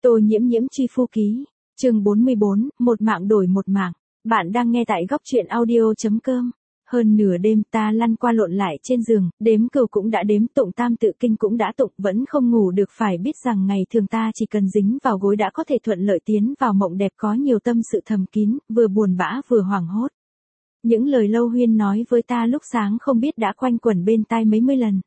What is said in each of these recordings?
Tô Nhiễm Nhiễm truy phu ký, chương 44, một mạng đổi một mạng. Bạn đang nghe tại góc truyện audio.com. Hơn nửa đêm ta lăn qua lộn lại trên giường, đếm cừu cũng đã đếm, tụng tam tự kinh cũng đã tụng, vẫn không ngủ được. Phải biết rằng ngày thường ta chỉ cần dính vào gối đã có thể thuận lợi tiến vào mộng đẹp, có nhiều tâm sự thầm kín, vừa buồn bã vừa hoảng hốt. Những lời Lâu Huyên nói với ta lúc sáng không biết đã quanh quẩn bên tai mấy mươi lần.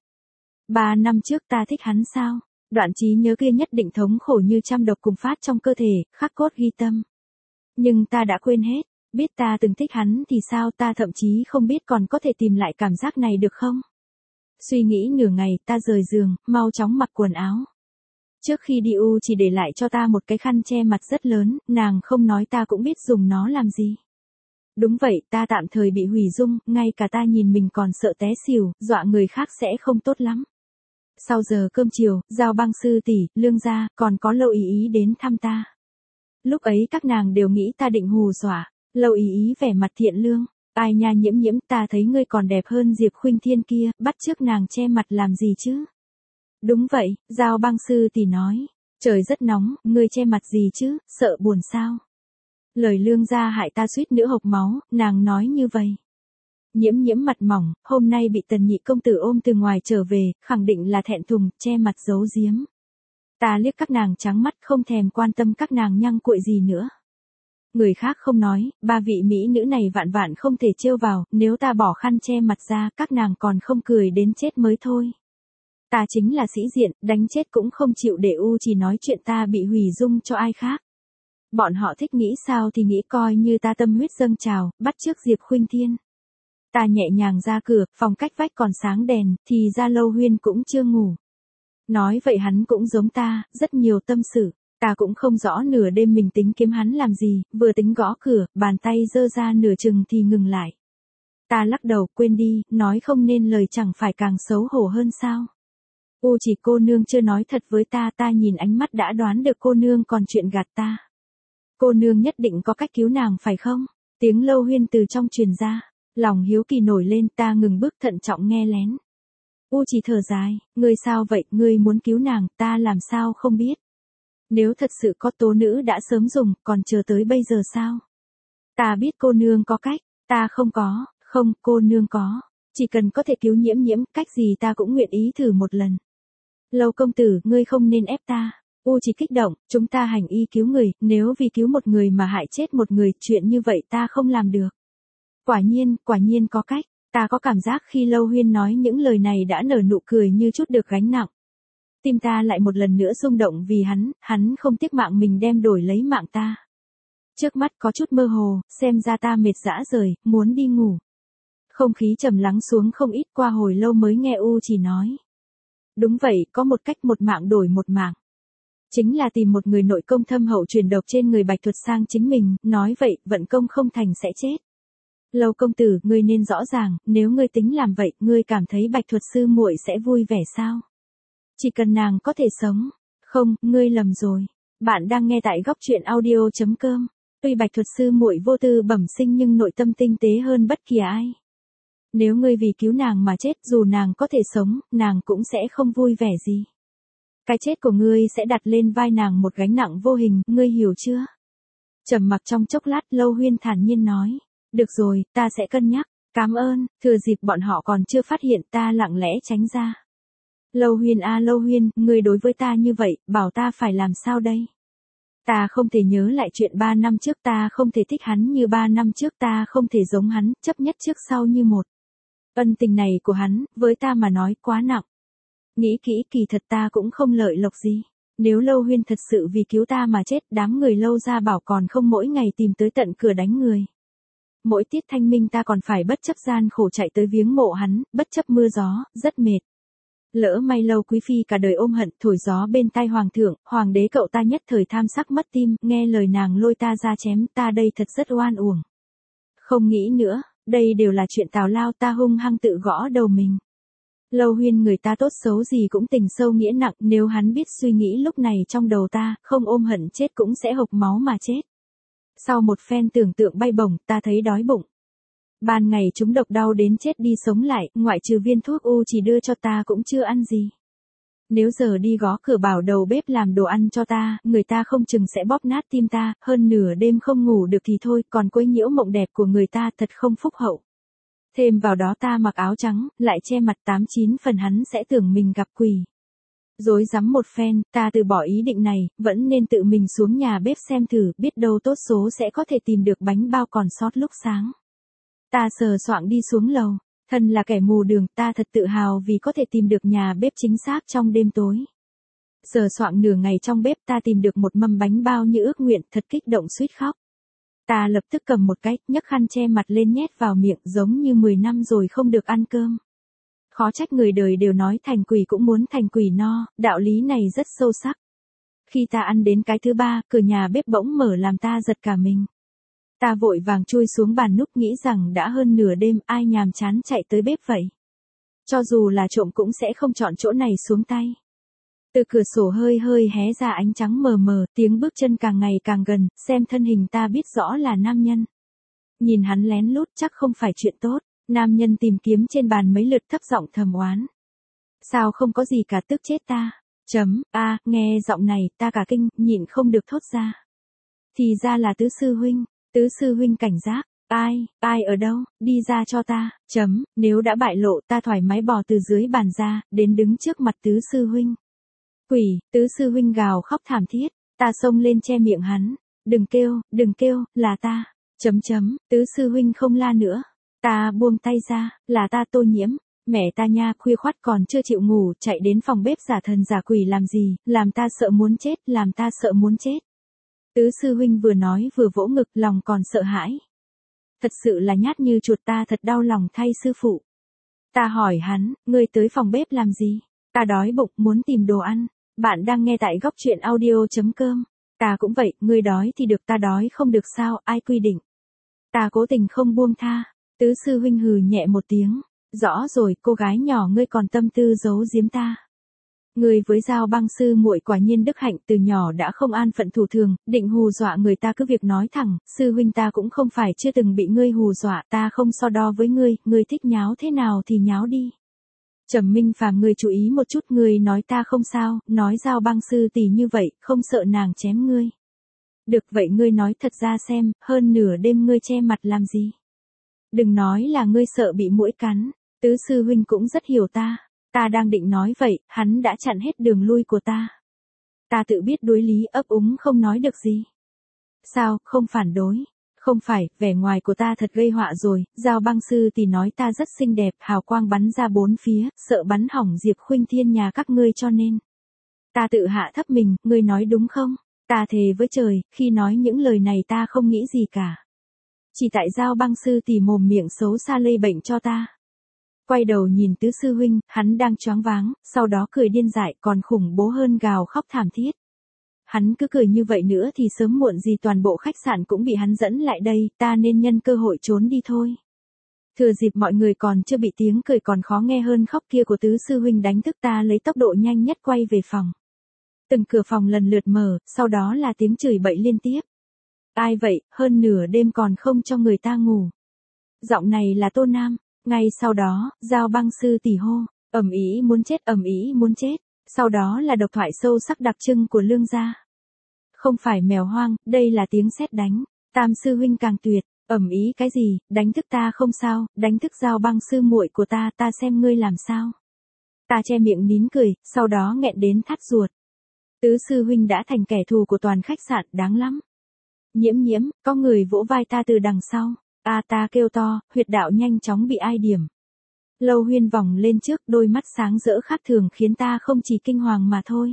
3 năm trước ta thích hắn sao? Đoạn trí nhớ kia nhất định thống khổ như trăm độc cùng phát trong cơ thể, khắc cốt ghi tâm. Nhưng ta đã quên hết, biết ta từng thích hắn thì sao, ta thậm chí không biết còn có thể tìm lại cảm giác này được không? Suy nghĩ nửa ngày, ta rời giường, mau chóng mặc quần áo. Trước khi đi U chỉ để lại cho ta một cái khăn che mặt rất lớn, nàng không nói ta cũng biết dùng nó làm gì. Đúng vậy, ta tạm thời bị hủy dung, ngay cả ta nhìn mình còn sợ té xỉu, dọa người khác sẽ không tốt lắm. Sau giờ cơm chiều, Giao Băng sư tỷ, Lương gia, còn có Lâu Ý Ý đến thăm ta. Lúc ấy các nàng đều nghĩ ta định hù dọa. Lâu Ý Ý vẻ mặt thiện lương, ai nha Nhiễm Nhiễm, ta thấy ngươi còn đẹp hơn Diệp Khuynh Thiên kia, bắt chước nàng che mặt làm gì chứ? Đúng vậy, Giao Băng sư tỷ nói, trời rất nóng, ngươi che mặt gì chứ, sợ buồn sao? Lời Lương gia hại ta suýt nữa hộc máu, nàng nói như vậy. Nhiễm Nhiễm mặt mỏng, hôm nay bị Tần nhị công tử ôm từ ngoài trở về, khẳng định là thẹn thùng, che mặt giấu giếm. Ta liếc các nàng trắng mắt, không thèm quan tâm các nàng nhăng cuội gì nữa. Người khác không nói, ba vị mỹ nữ này vạn vạn không thể trêu vào, nếu ta bỏ khăn che mặt ra, các nàng còn không cười đến chết mới thôi. Ta chính là sĩ diện, đánh chết cũng không chịu để U chỉ nói chuyện ta bị hủy dung cho ai khác. Bọn họ thích nghĩ sao thì nghĩ, coi như ta tâm huyết dâng trào, bắt chước Diệp Khuynh Thiên. Ta nhẹ nhàng ra cửa, phòng cách vách còn sáng đèn, thì ra Lâu Huyên cũng chưa ngủ. Nói vậy hắn cũng giống ta, rất nhiều tâm sự. Ta cũng không rõ nửa đêm mình tính kiếm hắn làm gì, vừa tính gõ cửa, bàn tay giơ ra nửa chừng thì ngừng lại. Ta lắc đầu, quên đi, nói không nên lời chẳng phải càng xấu hổ hơn sao. U chỉ cô nương chưa nói thật với ta, ta nhìn ánh mắt đã đoán được cô nương còn chuyện gạt ta. Cô nương nhất định có cách cứu nàng phải không? Tiếng Lâu Huyên từ trong truyền ra, lòng hiếu kỳ nổi lên, ta ngừng bước thận trọng nghe lén. U chỉ thở dài, ngươi sao vậy, ngươi muốn cứu nàng, ta làm sao không biết. Nếu thật sự có tố nữ đã sớm dùng, còn chờ tới bây giờ sao? Ta biết cô nương có cách, ta không có, không, cô nương có. Chỉ cần có thể cứu Nhiễm Nhiễm, cách gì ta cũng nguyện ý thử một lần. Lâu công tử, ngươi không nên ép ta. U chỉ kích động, chúng ta hành y cứu người, nếu vì cứu một người mà hại chết một người, chuyện như vậy ta không làm được. Quả nhiên có cách. Ta có cảm giác khi Lâu Huyên nói những lời này đã nở nụ cười như chút được gánh nặng. Tim ta lại một lần nữa rung động vì hắn không tiếc mạng mình đem đổi lấy mạng ta. Trước mắt có chút mơ hồ, xem ra ta mệt rã rời, muốn đi ngủ. Không khí trầm lắng xuống không ít, qua hồi lâu mới nghe U chỉ nói. Đúng vậy, có một cách, một mạng đổi một mạng. Chính là tìm một người nội công thâm hậu truyền độc trên người Bạch Thuật sang chính mình, nói vậy, vận công không thành sẽ chết. Lâu công tử, ngươi nên rõ ràng, nếu ngươi tính làm vậy, ngươi cảm thấy Bạch Thuật sư muội sẽ vui vẻ sao? Chỉ cần nàng có thể sống. Không, ngươi lầm rồi. Bạn đang nghe tại góc truyện audio.com. Tuy Bạch Thuật sư muội vô tư bẩm sinh nhưng nội tâm tinh tế hơn bất kỳ ai. Nếu ngươi vì cứu nàng mà chết, dù nàng có thể sống, nàng cũng sẽ không vui vẻ gì. Cái chết của ngươi sẽ đặt lên vai nàng một gánh nặng vô hình, ngươi hiểu chưa? Trầm mặc trong chốc lát, Lâu Huyên thản nhiên nói. Được rồi, ta sẽ cân nhắc. Cảm ơn. Thừa dịp bọn họ còn chưa phát hiện, ta lặng lẽ tránh ra. Lâu Huyên à Lâu Huyên, ngươi đối với ta như vậy, bảo ta phải làm sao đây? Ta không thể nhớ lại chuyện 3 năm trước, ta không thể thích hắn như 3 năm trước, ta không thể giống hắn, chấp nhất trước sau như một. Ân tình này của hắn, với ta mà nói quá nặng. Nghĩ kỹ, kỳ thật ta cũng không lợi lộc gì. Nếu Lâu Huyên thật sự vì cứu ta mà chết, đám người Lâu gia bảo còn không mỗi ngày tìm tới tận cửa đánh người. Mỗi tiết thanh minh ta còn phải bất chấp gian khổ chạy tới viếng mộ hắn, bất chấp mưa gió, rất mệt. Lỡ may Lâu quý phi cả đời ôm hận, thổi gió bên tai hoàng thượng, hoàng đế cậu ta nhất thời tham sắc mất tim, nghe lời nàng lôi ta ra chém, ta đây thật rất oan uổng. Không nghĩ nữa, đây đều là chuyện tào lao, ta hung hăng tự gõ đầu mình. Lâu Huyên người ta tốt xấu gì cũng tình sâu nghĩa nặng, nếu hắn biết suy nghĩ lúc này trong đầu ta, không ôm hận chết cũng sẽ hộc máu mà chết. Sau một phen tưởng tượng bay bổng, ta thấy đói bụng. Ban ngày chúng độc đau đến chết đi sống lại, ngoại trừ viên thuốc U chỉ đưa cho ta cũng chưa ăn gì. Nếu giờ đi gõ cửa bảo đầu bếp làm đồ ăn cho ta, người ta không chừng sẽ bóp nát tim ta, hơn nửa đêm không ngủ được thì thôi, còn quấy nhiễu mộng đẹp của người ta thật không phúc hậu. Thêm vào đó ta mặc áo trắng, lại che mặt 89 phần hắn sẽ tưởng mình gặp quỷ. Rối rắm một phen, ta từ bỏ ý định này, vẫn nên tự mình xuống nhà bếp xem thử, biết đâu tốt số sẽ có thể tìm được bánh bao còn sót lúc sáng. Ta sờ soạng đi xuống lầu, thân là kẻ mù đường, ta thật tự hào vì có thể tìm được nhà bếp chính xác trong đêm tối. Sờ soạng nửa ngày trong bếp ta tìm được một mâm bánh bao như ước nguyện, thật kích động suýt khóc. Ta lập tức cầm một cái, nhấc khăn che mặt lên nhét vào miệng giống như 10 năm rồi không được ăn cơm. Khó trách người đời đều nói thành quỷ cũng muốn thành quỷ no, đạo lý này rất sâu sắc. Khi ta ăn đến cái thứ ba, cửa nhà bếp bỗng mở làm ta giật cả mình. Ta vội vàng chui xuống bàn núp nghĩ rằng đã hơn nửa đêm ai nhàm chán chạy tới bếp vậy. Cho dù là trộm cũng sẽ không chọn chỗ này xuống tay. Từ cửa sổ hơi hơi hé ra ánh trắng mờ mờ, tiếng bước chân càng ngày càng gần, xem thân hình ta biết rõ là nam nhân. Nhìn hắn lén lút chắc không phải chuyện tốt, nam nhân tìm kiếm trên bàn mấy lượt thấp giọng thầm oán. Sao không có gì cả tức chết ta. Nghe giọng này ta cả kinh, nhịn không được thốt ra. Thì ra là tứ sư huynh, tứ sư huynh cảnh giác. Ai ở đâu, đi ra cho ta. Nếu đã bại lộ ta thoải mái bò từ dưới bàn ra, đến đứng trước mặt tứ sư huynh. Quỷ, tứ sư huynh gào khóc thảm thiết, ta xông lên che miệng hắn. Đừng kêu, là ta. Tứ sư huynh không la nữa. Ta buông tay ra, là ta Tô Nhiễm. Mẹ ta nha, khuya khoắt còn chưa chịu ngủ, chạy đến phòng bếp giả thần giả quỷ làm gì, làm ta sợ muốn chết. Tứ sư huynh vừa nói vừa vỗ ngực, lòng còn sợ hãi. Thật sự là nhát như chuột, ta thật đau lòng thay sư phụ. Ta hỏi hắn, ngươi tới phòng bếp làm gì? Ta đói bụng, muốn tìm đồ ăn. Bạn đang nghe tại góc truyện audio.com. Ta cũng vậy, ngươi đói thì được, ta đói không được sao, ai quy định. Ta cố tình không buông tha. Tứ sư huynh hừ nhẹ một tiếng. Rõ rồi, cô gái nhỏ ngươi còn tâm tư giấu giếm ta. Ngươi với Giao Băng sư muội quả nhiên đức hạnh, từ nhỏ đã không an phận thủ thường, định hù dọa người ta cứ việc nói thẳng, sư huynh ta cũng không phải chưa từng bị ngươi hù dọa, ta không so đo với ngươi thích nháo thế nào thì nháo đi. Trầm Minh Phàm, ngươi chú ý một chút, ngươi nói ta không sao, nói Giao Băng sư tỷ như vậy, không sợ nàng chém ngươi. Được vậy ngươi nói thật ra xem, hơn nửa đêm ngươi che mặt làm gì? Đừng nói là ngươi sợ bị muỗi cắn, tứ sư huynh cũng rất hiểu ta. Ta đang định nói vậy, hắn đã chặn hết đường lui của ta. Ta tự biết đối lý, ấp úng không nói được gì. Sao, không phản đối? Không phải, vẻ ngoài của ta thật gây họa rồi, Giao Băng sư thì nói ta rất xinh đẹp, hào quang bắn ra bốn phía, sợ bắn hỏng Diệp Khuynh Thiên nhà các ngươi cho nên. Ta tự hạ thấp mình, ngươi nói đúng không? Ta thề với trời, khi nói những lời này ta không nghĩ gì cả. Chỉ tại Giao Băng sư thì mồm miệng xấu xa lây bệnh cho ta. Quay đầu nhìn tứ sư huynh, hắn đang choáng váng, sau đó cười điên dại, còn khủng bố hơn gào khóc thảm thiết. Hắn cứ cười như vậy nữa thì sớm muộn gì toàn bộ khách sạn cũng bị hắn dẫn lại đây, ta nên nhân cơ hội trốn đi thôi. Thừa dịp mọi người còn chưa bị tiếng cười còn khó nghe hơn khóc kia của tứ sư huynh đánh thức ta lấy tốc độ nhanh nhất quay về phòng. Từng cửa phòng lần lượt mở, sau đó là tiếng chửi bậy liên tiếp. Ai vậy, hơn nửa đêm còn không cho người ta ngủ. Giọng này là Tô Nam. Ngay sau đó, Giao Băng sư tỷ hô, ầm ĩ muốn chết, sau đó là độc thoại sâu sắc đặc trưng của Lương gia. Không phải mèo hoang, đây là tiếng sét đánh. Tam sư huynh càng tuyệt, ầm ĩ cái gì, đánh thức ta không sao, đánh thức Giao Băng sư muội của ta xem ngươi làm sao. Ta che miệng nín cười, sau đó nghẹn đến thắt ruột. Tứ sư huynh đã thành kẻ thù của toàn khách sạn, đáng lắm. Nhiễm, có người vỗ vai ta từ đằng sau. Ta kêu to, huyệt đạo nhanh chóng bị ai điểm. Lâu Huyên vòng lên trước, đôi mắt sáng rỡ khác thường khiến ta không chỉ kinh hoàng mà thôi.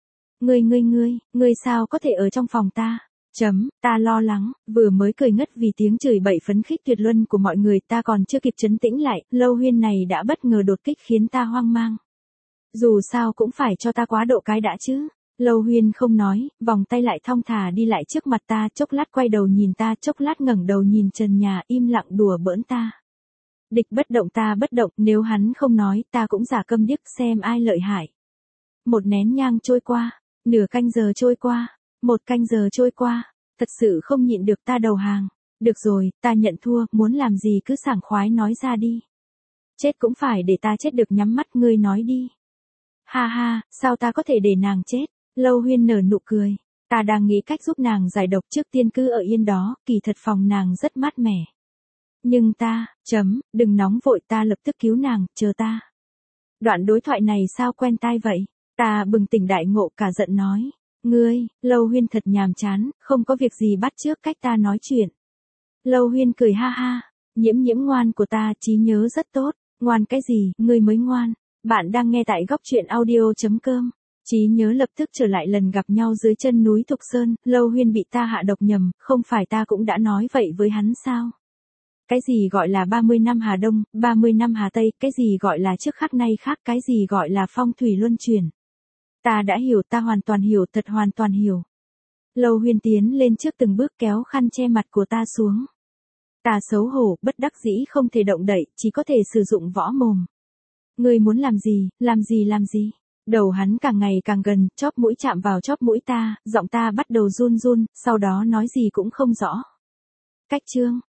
Ngươi sao có thể ở trong phòng ta? Ta lo lắng, vừa mới cười ngất vì tiếng chửi bậy phấn khích tuyệt luân của mọi người, ta còn chưa kịp trấn tĩnh lại, Lâu Huyên này đã bất ngờ đột kích khiến ta hoang mang. Dù sao cũng phải cho ta quá độ cái đã chứ. Lâu Huyên không nói, vòng tay lại thong thả đi lại trước mặt ta, chốc lát quay đầu nhìn ta, chốc lát ngẩng đầu nhìn trần nhà, im lặng đùa bỡn ta. Địch bất động ta bất động, nếu hắn không nói, ta cũng giả câm điếc xem ai lợi hại. Một nén nhang trôi qua, nửa canh giờ trôi qua, một canh giờ trôi qua, thật sự không nhịn được ta đầu hàng. Được rồi, ta nhận thua, muốn làm gì cứ sảng khoái nói ra đi. Chết cũng phải để ta chết được, nhắm mắt, ngươi nói đi. Ha ha, sao ta có thể để nàng chết? Lâu Huyên nở nụ cười. Ta đang nghĩ cách giúp nàng giải độc, trước tiên cứ ở yên đó, kỳ thật phòng nàng rất mát mẻ. Nhưng ta, đừng nóng vội, ta lập tức cứu nàng, chờ ta. Đoạn đối thoại này sao quen tai vậy? Ta bừng tỉnh đại ngộ, cả giận nói. Ngươi, Lâu Huyên thật nhàm chán, không có việc gì bắt chước cách ta nói chuyện. Lâu Huyên cười ha ha. Nhiễm nhiễm ngoan của ta, trí nhớ rất tốt. Ngoan cái gì, ngươi mới ngoan. Bạn đang nghe tại góc truyện audio.com. Trí nhớ lập tức trở lại lần gặp nhau dưới chân núi Thục Sơn. Lâu Huyên bị ta hạ độc nhầm, không phải ta cũng đã nói vậy với hắn sao? Cái gì gọi là 30 năm Hà Đông, 30 năm Hà Tây, cái gì gọi là trước khác nay khác, cái gì gọi là phong thủy luân chuyển. Ta đã hiểu, ta hoàn toàn hiểu, thật hoàn toàn hiểu. Lâu Huyên tiến lên trước từng bước, kéo khăn che mặt của ta xuống. Ta xấu hổ, bất đắc dĩ không thể động đậy, chỉ có thể sử dụng võ mồm. Ngươi muốn làm gì, làm gì làm gì? Đầu hắn càng ngày càng gần, chóp mũi chạm vào chóp mũi ta, giọng ta bắt đầu run run, sau đó nói gì cũng không rõ. Cách chương